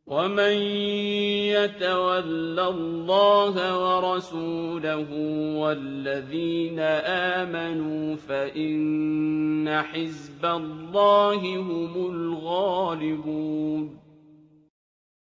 وَمَن يَتَوَلَّ اللَّهَ وَرَسُولَهُ وَالَّذِينَ آمَنُوا فَإِنَّ حِزْبَ اللَّهِ هُمُ الْغَالِبُونَ